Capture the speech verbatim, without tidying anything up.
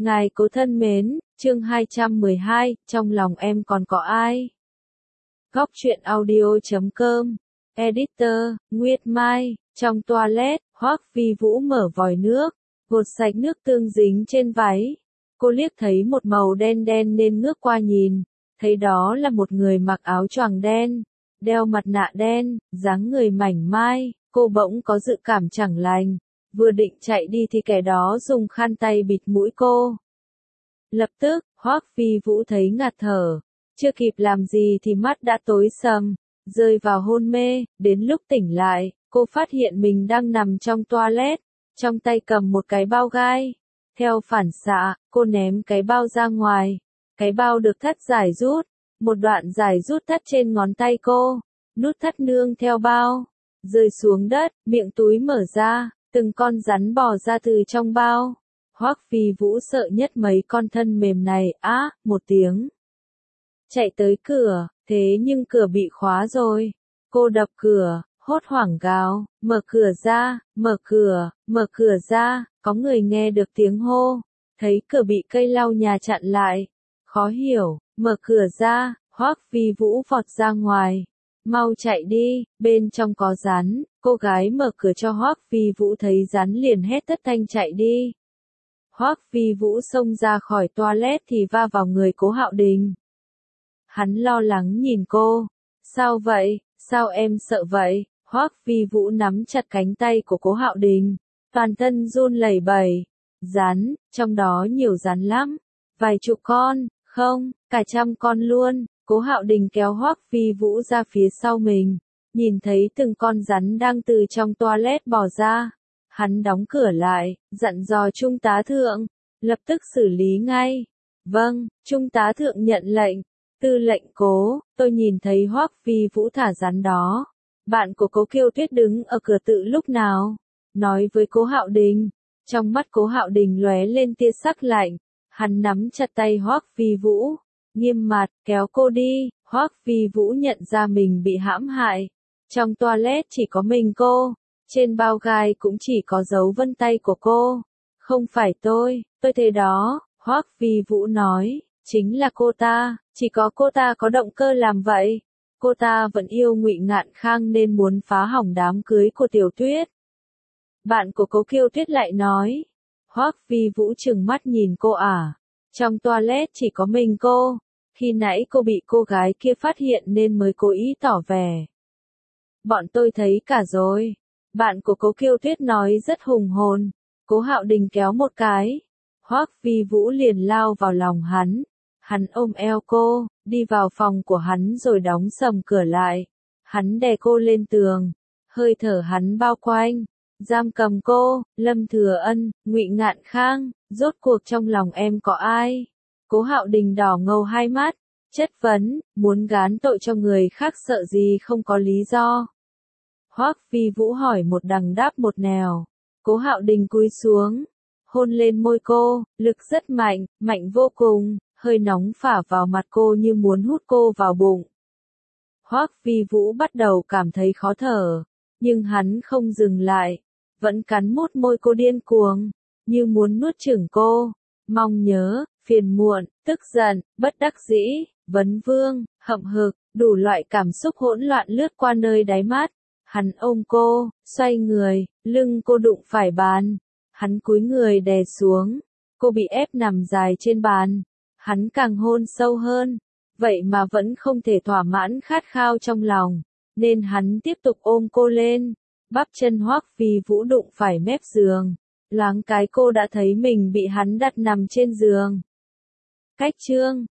Ngài cố thân mến, chương hai trăm mười hai, trong lòng em còn có ai? Góc truyện audio chấm com, Editor, Nguyệt Mai, trong toilet, Hoắc Phi Vũ mở vòi nước, gột sạch nước tương dính trên váy. Cô liếc thấy một màu đen đen nên ngước qua nhìn, thấy đó là một người mặc áo choàng đen, đeo mặt nạ đen, dáng người mảnh mai, cô bỗng có dự cảm chẳng lành. Vừa định chạy đi thì kẻ đó dùng khăn tay bịt mũi cô. Lập tức, Hoắc Phi Vũ thấy ngạt thở, chưa kịp làm gì thì mắt đã tối sầm, rơi vào hôn mê. Đến lúc tỉnh lại, cô phát hiện mình đang nằm trong toilet, trong tay cầm một cái bao gai. Theo phản xạ, cô ném cái bao ra ngoài, cái bao được thắt giải rút, một đoạn giải rút thắt trên ngón tay cô, nút thắt nương theo bao, rơi xuống đất, miệng túi mở ra. Từng con rắn bò ra từ trong bao. Hoắc Phi Vũ sợ nhất mấy con thân mềm này, á, à, một tiếng. Chạy tới cửa, thế nhưng cửa bị khóa rồi. Cô đập cửa, hốt hoảng gào, mở cửa ra, mở cửa, mở cửa ra, có người nghe được tiếng hô. Thấy cửa bị cây lau nhà chặn lại. Khó hiểu, mở cửa ra, Hoắc Phi Vũ vọt ra ngoài. Mau chạy đi, bên trong có rắn. Cô gái mở cửa cho Hoắc Phi Vũ thấy rắn liền hét thất thanh chạy đi. Hoắc Phi Vũ xông ra khỏi toilet thì va vào người Cố Hạo Đình. Hắn lo lắng nhìn cô. Sao vậy, sao em sợ vậy? Hoắc Phi Vũ nắm chặt cánh tay của Cố Hạo Đình, toàn thân run lẩy bẩy. Rắn, trong đó nhiều rắn lắm. Vài chục con, không, cả trăm con luôn. Cố Hạo Đình kéo Hoắc Phi Vũ ra phía sau mình. Nhìn thấy từng con rắn đang từ trong toilet bò ra. Hắn đóng cửa lại, dặn dò Trung tá thượng, lập tức xử lý ngay. Vâng, Trung tá thượng nhận lệnh. Tư lệnh Cố, tôi nhìn thấy Hoắc Phi Vũ thả rắn đó. Bạn của Cố Kiêu Tuyết đứng ở cửa tự lúc nào? Nói với Cố Hạo Đình. Trong mắt Cố Hạo Đình lóe lên tia sắc lạnh. Hắn nắm chặt tay Hoắc Phi Vũ, nghiêm mặt, kéo cô đi. Hoắc Phi Vũ nhận ra mình bị hãm hại. Trong toilet chỉ có mình cô, trên bao gai cũng chỉ có dấu vân tay của cô. Không phải tôi, tôi thế đó, Hoắc Phi Vũ nói, chính là cô ta, chỉ có cô ta có động cơ làm vậy. Cô ta vẫn yêu Ngụy Ngạn Khang nên muốn phá hỏng đám cưới của Tiểu Tuyết. Bạn của Cố Kiêu Tuyết lại nói, Hoắc Phi Vũ trừng mắt nhìn cô à, trong toilet chỉ có mình cô, khi nãy cô bị cô gái kia phát hiện nên mới cố ý tỏ vẻ. Bọn tôi thấy cả rồi. Bạn của Cố Kiêu Tuyết nói rất hùng hồn. Cố Hạo Đình kéo một cái. Hoắc Phi Vũ liền lao vào lòng hắn. Hắn ôm eo cô, đi vào phòng của hắn rồi đóng sầm cửa lại. Hắn đè cô lên tường. Hơi thở hắn bao quanh. Giam cầm cô, Lâm Thừa Ân, Ngụy Ngạn Khang, rốt cuộc trong lòng em có ai? Cố Hạo Đình đỏ ngầu hai mắt. Chất vấn, muốn gán tội cho người khác sợ gì không có lý do. Hoắc Phi Vũ hỏi một đằng đáp một nẻo. Cố Hạo Đình cúi xuống, hôn lên môi cô, lực rất mạnh, mạnh vô cùng, hơi nóng phả vào mặt cô như muốn hút cô vào bụng. Hoắc Phi Vũ bắt đầu cảm thấy khó thở, nhưng hắn không dừng lại, vẫn cắn mút môi cô điên cuồng, như muốn nuốt chửng cô. Mong nhớ, phiền muộn, tức giận, bất đắc dĩ, vấn vương, hậm hực, đủ loại cảm xúc hỗn loạn lướt qua nơi đáy mắt. Hắn ôm cô, xoay người, lưng cô đụng phải bàn. Hắn cúi người đè xuống, cô bị ép nằm dài trên bàn. Hắn càng hôn sâu hơn, vậy mà vẫn không thể thỏa mãn khát khao trong lòng, nên hắn tiếp tục ôm cô lên. Bắp chân Hoắc Phi Vũ đụng phải mép giường, loáng cái cô đã thấy mình bị hắn đặt nằm trên giường. Cách chương